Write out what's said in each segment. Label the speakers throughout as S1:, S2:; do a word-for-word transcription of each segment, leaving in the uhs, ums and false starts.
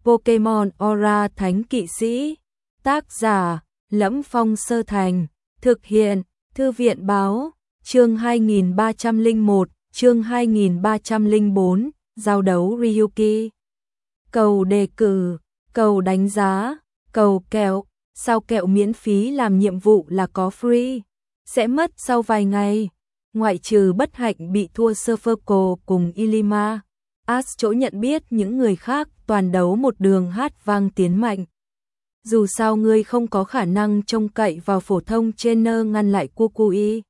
S1: Pokemon Aura Thánh Kỵ Sĩ. Tác giả: Lẫm Phong Sơ Thành. Thực hiện: Thư viện báo. Chương hai nghìn ba trăm lẻ một, chương hai nghìn ba trăm lẻ bốn, giao đấu Ryuki. Cầu đề cử, cầu đánh giá, cầu kẹo, sao kẹo miễn phí làm nhiệm vụ là có free, sẽ mất sau vài ngày. Ngoại trừ bất hạnh bị thua Surferco cùng Ilima, Ash chỗ nhận biết những người khác toàn đấu một đường hát vang tiến mạnh. Dù sao ngươi không có khả năng trông cậy vào phổ thông trainer ngăn lại Kukui.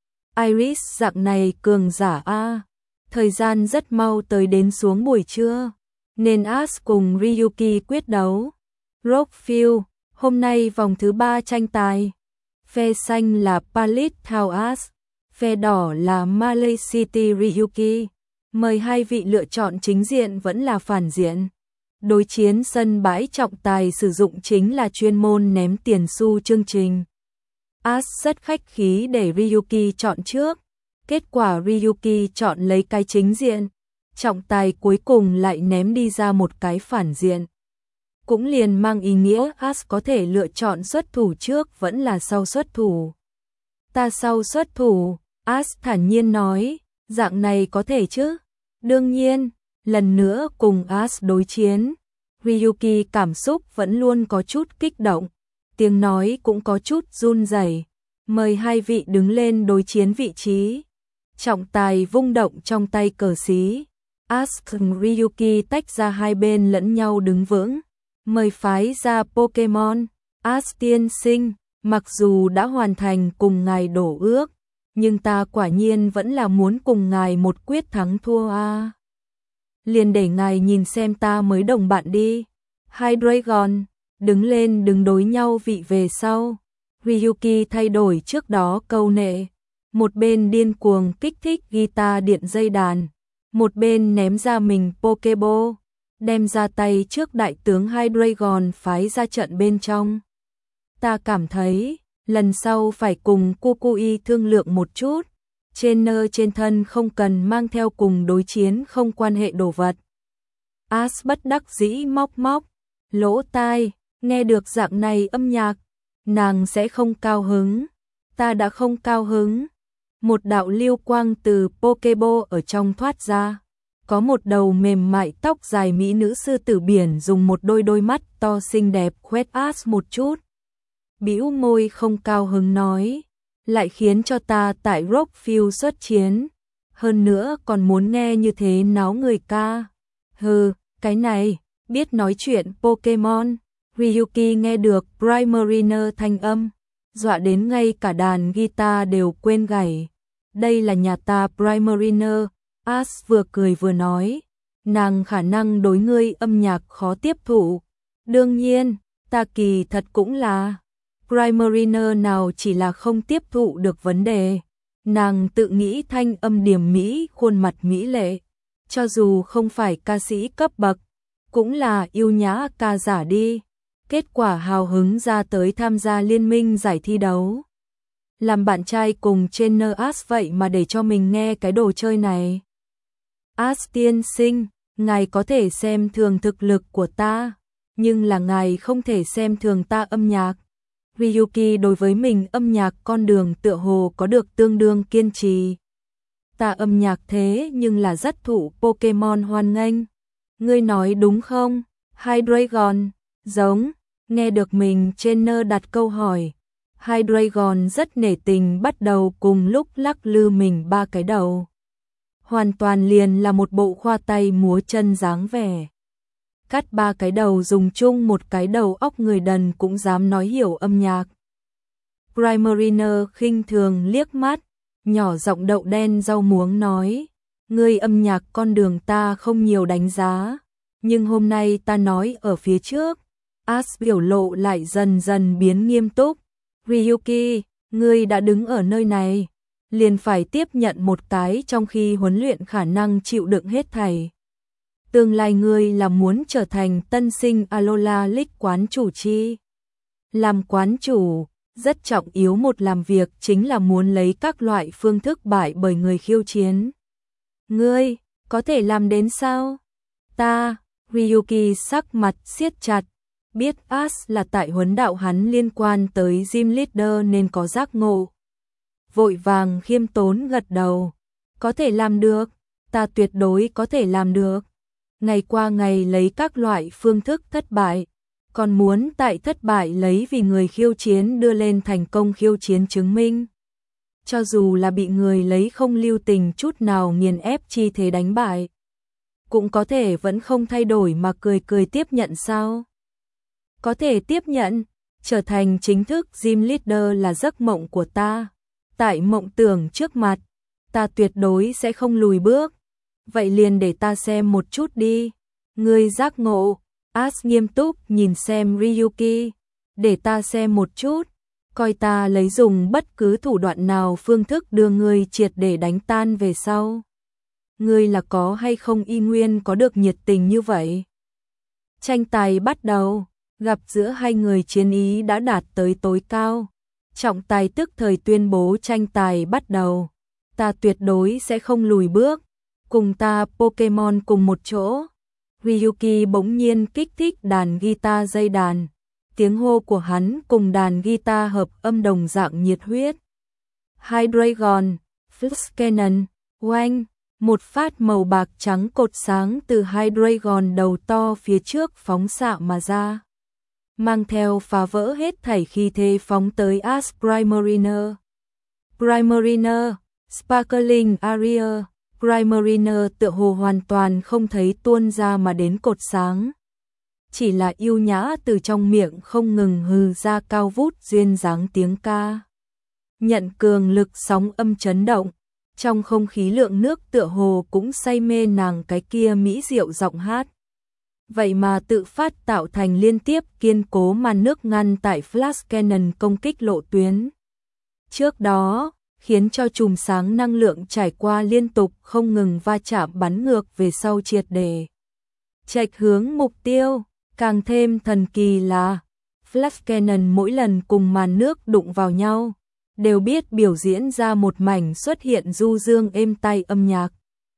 S1: Iris dạng này cường giả a. Thời gian rất mau tới đến xuống buổi trưa, nên Ash cùng Ryuki quyết đấu. Rockfield, hôm nay vòng thứ ba tranh tài. Phe xanh là Palette Thao Ash, phe đỏ là Malay City Ryuki. Mời hai vị lựa chọn chính diện vẫn là phản diện. Đối chiến sân bãi trọng tài sử dụng chính là chuyên môn ném tiền xu chương trình. Ash rất khách khí để Ryuki chọn trước. Kết quả Ryuki chọn lấy cái chính diện. Trọng tài cuối cùng lại ném đi ra một cái phản diện. Cũng liền mang ý nghĩa Ash có thể lựa chọn xuất thủ trước vẫn là sau xuất thủ. Ta sau xuất thủ, Ash thản nhiên nói, dạng này có thể chứ? Đương nhiên, lần nữa cùng Ash đối chiến, Ryuki cảm xúc vẫn luôn có chút kích động, tiếng nói cũng có chút run rẩy. Mời hai vị đứng lên đối chiến vị trí. Trọng tài vung động trong tay cờ xí. Ash cùng Ryuki tách ra hai bên lẫn nhau đứng vững. Mời phái ra Pokemon. Ash tiên sinh, mặc dù đã hoàn thành cùng ngài đổ ước, nhưng ta quả nhiên vẫn là muốn cùng ngài một quyết thắng thua a. À. Liền để ngài nhìn xem ta mới đồng bạn đi. Hydreigon, đứng lên đứng đối nhau vị về sau. Ryuki thay đổi trước đó câu nệ. Một bên điên cuồng kích thích guitar điện dây đàn, một bên ném ra mình Pokeball, đem ra tay trước đại tướng Hydreigon phái ra trận bên trong. Ta cảm thấy, lần sau phải cùng Kukui thương lượng một chút, trainer trên thân không cần mang theo cùng đối chiến không quan hệ đồ vật. Ash bất đắc dĩ móc móc lỗ tai, nghe được dạng này âm nhạc, nàng sẽ không cao hứng. Ta đã không cao hứng. Một đạo lưu quang từ Pokeball ở trong thoát ra. Có một đầu mềm mại tóc dài mỹ nữ sư tử biển dùng một đôi đôi mắt to xinh đẹp quét Ash một chút. Bĩu môi không cao hứng nói, lại khiến cho ta tại Rockfield xuất chiến. Hơn nữa còn muốn nghe như thế náo người ca. Hừ, cái này, biết nói chuyện Pokemon. Ryuki nghe được Primarina thanh âm, dọa đến ngay cả đàn guitar đều quên gảy. Đây là nhà ta Primarina. Ash vừa cười vừa nói, nàng khả năng đối ngươi âm nhạc khó tiếp thụ. Đương nhiên, ta kỳ thật cũng là. Primarina nào chỉ là không tiếp thụ được vấn đề. Nàng tự nghĩ thanh âm điểm mỹ, khuôn mặt mỹ lệ. Cho dù không phải ca sĩ cấp bậc, cũng là yêu nhã ca giả đi. Kết quả hào hứng ra tới tham gia liên minh giải thi đấu. Làm bạn trai cùng trainer Ash vậy mà để cho mình nghe cái đồ chơi này. Ash tiên sinh, ngài có thể xem thường thực lực của ta, nhưng là ngài không thể xem thường ta âm nhạc. Ryuki đối với mình âm nhạc con đường tựa hồ có được tương đương kiên trì. Ta âm nhạc thế nhưng là rất thụ Pokemon hoan nghênh. Ngươi nói đúng không? Hydreigon, giống, nghe được mình trainer đặt câu hỏi. Hydreigon rất nể tình bắt đầu cùng lúc lắc lư mình ba cái đầu. Hoàn toàn liền là một bộ khoa tay múa chân dáng vẻ. Cắt ba cái đầu dùng chung một cái đầu óc người đần cũng dám nói hiểu âm nhạc. Primarina khinh thường liếc mắt, nhỏ giọng đậu đen rau muống nói, ngươi âm nhạc con đường ta không nhiều đánh giá, nhưng hôm nay ta nói ở phía trước. Ash biểu lộ lại dần dần biến nghiêm túc. Ryuki, ngươi đã đứng ở nơi này, liền phải tiếp nhận một cái trong khi huấn luyện khả năng chịu đựng hết thảy. Tương lai ngươi là muốn trở thành tân sinh Alola League quán chủ chi? Làm quán chủ, rất trọng yếu một làm việc chính là muốn lấy các loại phương thức bại bởi người khiêu chiến. Ngươi, có thể làm đến sao? Ta, Ryuki sắc mặt siết chặt, biết As là tại huấn đạo hắn liên quan tới Gym Leader nên có giác ngộ. Vội vàng khiêm tốn gật đầu, có thể làm được, ta tuyệt đối có thể làm được. Ngày qua ngày lấy các loại phương thức thất bại, còn muốn tại thất bại lấy vì người khiêu chiến đưa lên thành công khiêu chiến chứng minh. Cho dù là bị người lấy không lưu tình chút nào nghiền ép chi thế đánh bại, cũng có thể vẫn không thay đổi mà cười cười tiếp nhận sao? Có thể tiếp nhận, trở thành chính thức Gym Leader là giấc mộng của ta. Tại mộng tưởng trước mặt, ta tuyệt đối sẽ không lùi bước. Vậy liền để ta xem một chút đi. Ngươi giác ngộ, As nghiêm túc nhìn xem Ryuki. Để ta xem một chút, coi ta lấy dùng bất cứ thủ đoạn nào phương thức đưa ngươi triệt để đánh tan về sau. Ngươi là có hay không y nguyên có được nhiệt tình như vậy? Tranh tài bắt đầu, gặp giữa hai người chiến ý đã đạt tới tối cao. Trọng tài tức thời tuyên bố tranh tài bắt đầu. Ta tuyệt đối sẽ không lùi bước. Cùng ta Pokemon cùng một chỗ. Ryuki bỗng nhiên kích thích đàn guitar dây đàn. Tiếng hô của hắn cùng đàn guitar hợp âm đồng dạng nhiệt huyết. Hydreigon, Fluxcanon, oanh, một phát màu bạc trắng cột sáng từ Hydreigon đầu to phía trước phóng xạ mà ra. Mang theo phá vỡ hết thảy khí thế phóng tới As Primariner. Primariner, Sparkling Area, Primariner tựa hồ hoàn toàn không thấy tuôn ra mà đến cột sáng. Chỉ là yêu nhã từ trong miệng không ngừng hừ ra cao vút duyên dáng tiếng ca. Nhận cường lực sóng âm chấn động, trong không khí lượng nước tựa hồ cũng say mê nàng cái kia mỹ diệu giọng hát. Vậy mà tự phát tạo thành liên tiếp kiên cố màn nước ngăn tại Flash Cannon công kích lộ tuyến. Trước đó, khiến cho chùm sáng năng lượng trải qua liên tục không ngừng va chạm bắn ngược về sau triệt để chệch hướng mục tiêu. Càng thêm thần kỳ là Flash Cannon mỗi lần cùng màn nước đụng vào nhau, đều biết biểu diễn ra một mảnh xuất hiện du dương êm tai âm nhạc,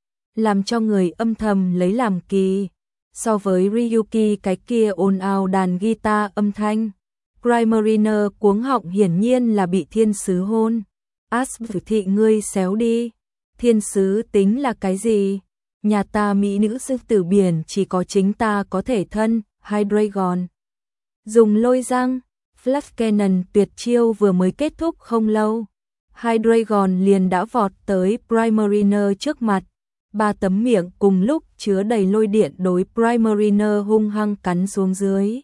S1: làm cho người âm thầm lấy làm kỳ. So với Ryuki cái kia ồn ào đàn guitar âm thanh, Primariner cuống họng hiển nhiên là bị thiên sứ hôn. As thị ngươi xéo đi, thiên sứ tính là cái gì? Nhà ta mỹ nữ sư tử biển chỉ có chính ta có thể thân. Hydreigon dùng lôi răng, Flash Cannon tuyệt chiêu vừa mới kết thúc không lâu, Hydreigon liền đã vọt tới Primariner trước mặt, ba tấm miệng cùng lúc chứa đầy lôi điện đối Primariner hung hăng cắn xuống dưới.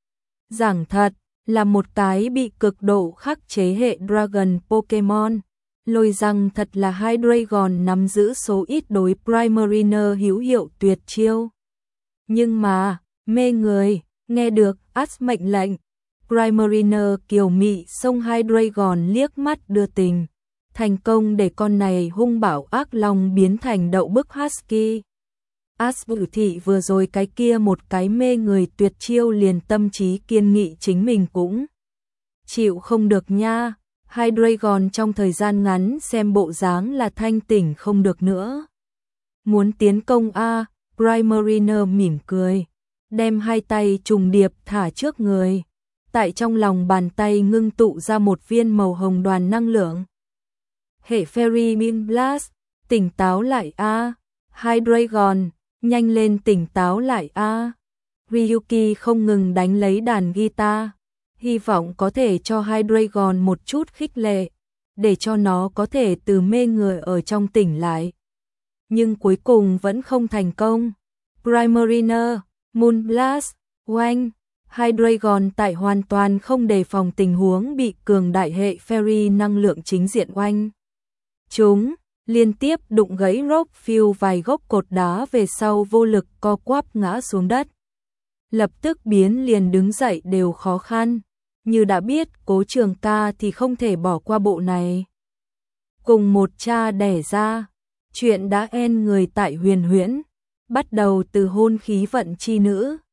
S1: Giảng thật, là một cái bị cực độ khắc chế hệ Dragon Pokemon, lôi răng thật là Hydreigon nắm giữ số ít đối Primariner hữu hiệu tuyệt chiêu. Nhưng mà mê người, nghe được As mệnh lệnh, Primariner kiều mị xông Hydreigon liếc mắt đưa tình, thành công để con này hung bạo ác long biến thành đậu bức husky. As biểu thị vừa rồi cái kia một cái mê người tuyệt chiêu liền tâm trí kiên nghị chính mình cũng chịu không được nha. Hydreigon trong thời gian ngắn xem bộ dáng là thanh tỉnh không được nữa. Muốn tiến công a? Primariner mỉm cười, đem hai tay trùng điệp thả trước người. Tại trong lòng bàn tay ngưng tụ ra một viên màu hồng đoàn năng lượng. Hệ Fairy Beam Blast, tỉnh táo lại a, Hydreigon, nhanh lên tỉnh táo lại a. Ryuki không ngừng đánh lấy đàn guitar, hy vọng có thể cho Hydreigon một chút khích lệ, để cho nó có thể từ mê người ở trong tỉnh lại. Nhưng cuối cùng vẫn không thành công. Primariner, Moon Blast, oanh, Hydreigon tại hoàn toàn không đề phòng tình huống bị cường đại hệ Fairy năng lượng chính diện oanh. Chúng liên tiếp đụng gãy Rockfield vài gốc cột đá về sau vô lực co quắp ngã xuống đất. Lập tức biến liền đứng dậy đều khó khăn. Như đã biết Cố Trường Ca thì không thể bỏ qua bộ này. Cùng một cha đẻ ra, chuyện đã en người tại huyền huyễn, bắt đầu từ hôn khí vận chi nữ,